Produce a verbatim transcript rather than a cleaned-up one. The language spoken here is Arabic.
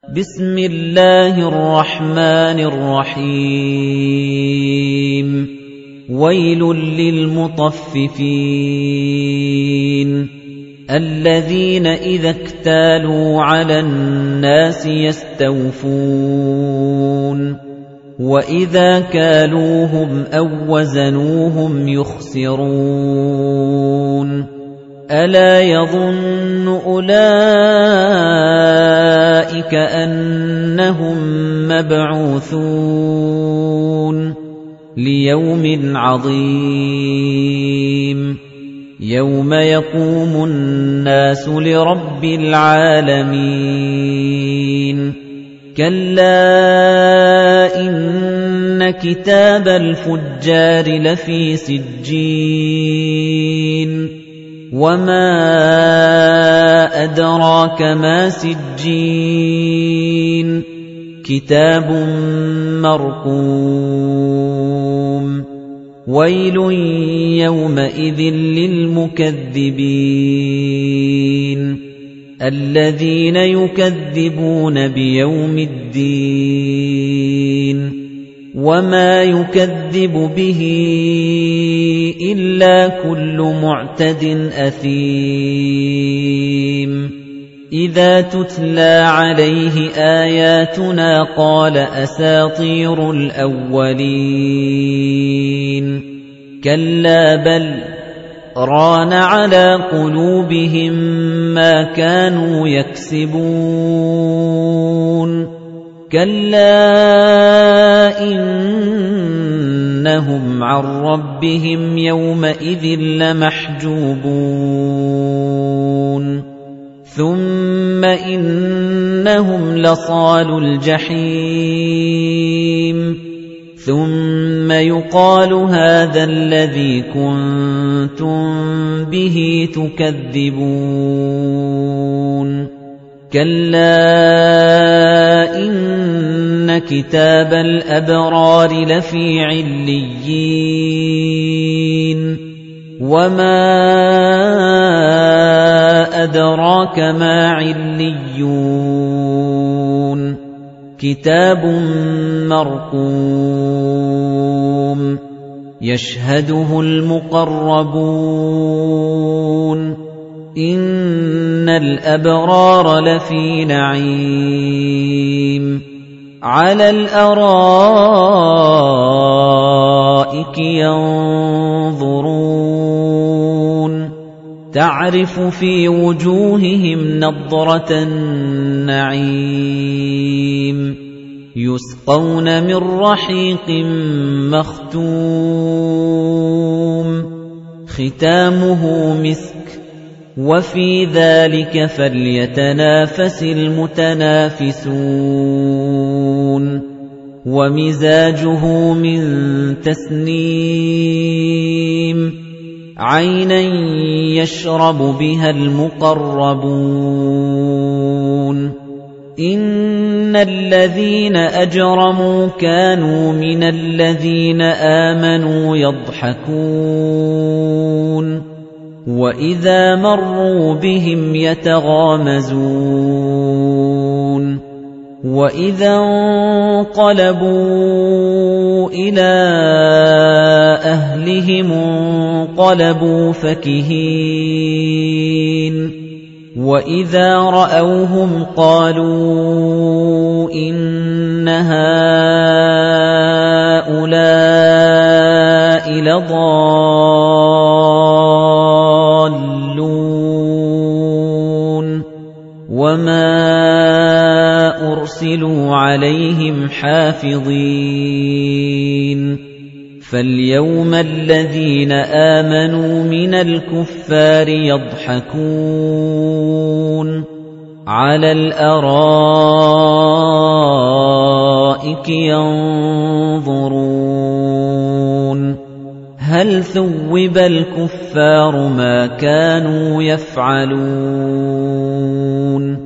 بسم الله الرحمن الرحيم ويل للمطففين الذين إذا اكتالوا على الناس يستوفون وإذا كالوهم أو وزنوهم يخسرون ألا يظن أولئك أنهم مبعوثون ليوم عظيم يوم يقوم الناس لرب العالمين كلا إن كتاب الفجار لفي سجين وما أدراك ما سجين كتاب مرقوم ويل يومئذ للمكذبين الذين يكذبون بيوم الدين وما يكذب به إلا كل معتد أثيم إذا تتلى عليه آياتنا قال أساطير الأولين كلا بل ران على قلوبهم ما كانوا يكسبون كلا إنهم عن ربهم يومئذ لمحجوبون ثم إنهم لصالو الجحيم ثم يقال هذا الذي كنتم به تكذبون كلا إن كتاب الأبرار لفي عليين وما أدراك ما عليون كتاب مرقوم يشهده المقربون إن الأبرار لفي نعيم على الأرائك ينظرون تعرف في وجوههم نضرة النعيم يسقون من رحيق مختوم ختامه مسك وفي ذلك فليتنافس المتنافسون ومزاجه من تسنيم عينا يشرب بها المقربون إن الذين أجرموا كانوا من الذين آمنوا يضحكون وَإِذَا مَرُّوا بِهِمْ يَتَغَامَزُونَ وَإِذَا انقَلَبُوا إِلَى أَهْلِهِمُ انقَلَبُوا فَكِهِينَ وَإِذَا رَأَوْهُمْ قَالُوا إِنَّ هَؤُلَاءِ لَضَالُّونَ وَمَا أُرْسِلُوا عَلَيْهِمْ حَافِظِينَ فَالْيَوْمَ الَّذِينَ آمَنُوا مِنَ الْكُفَّارِ يَضْحَكُونَ عَلَى الْأَرَائِكِ يَنظُرُونَ هَلْ ثُوِّبَ الْكُفَّارُ مَا كَانُوا يَفْعَلُونَ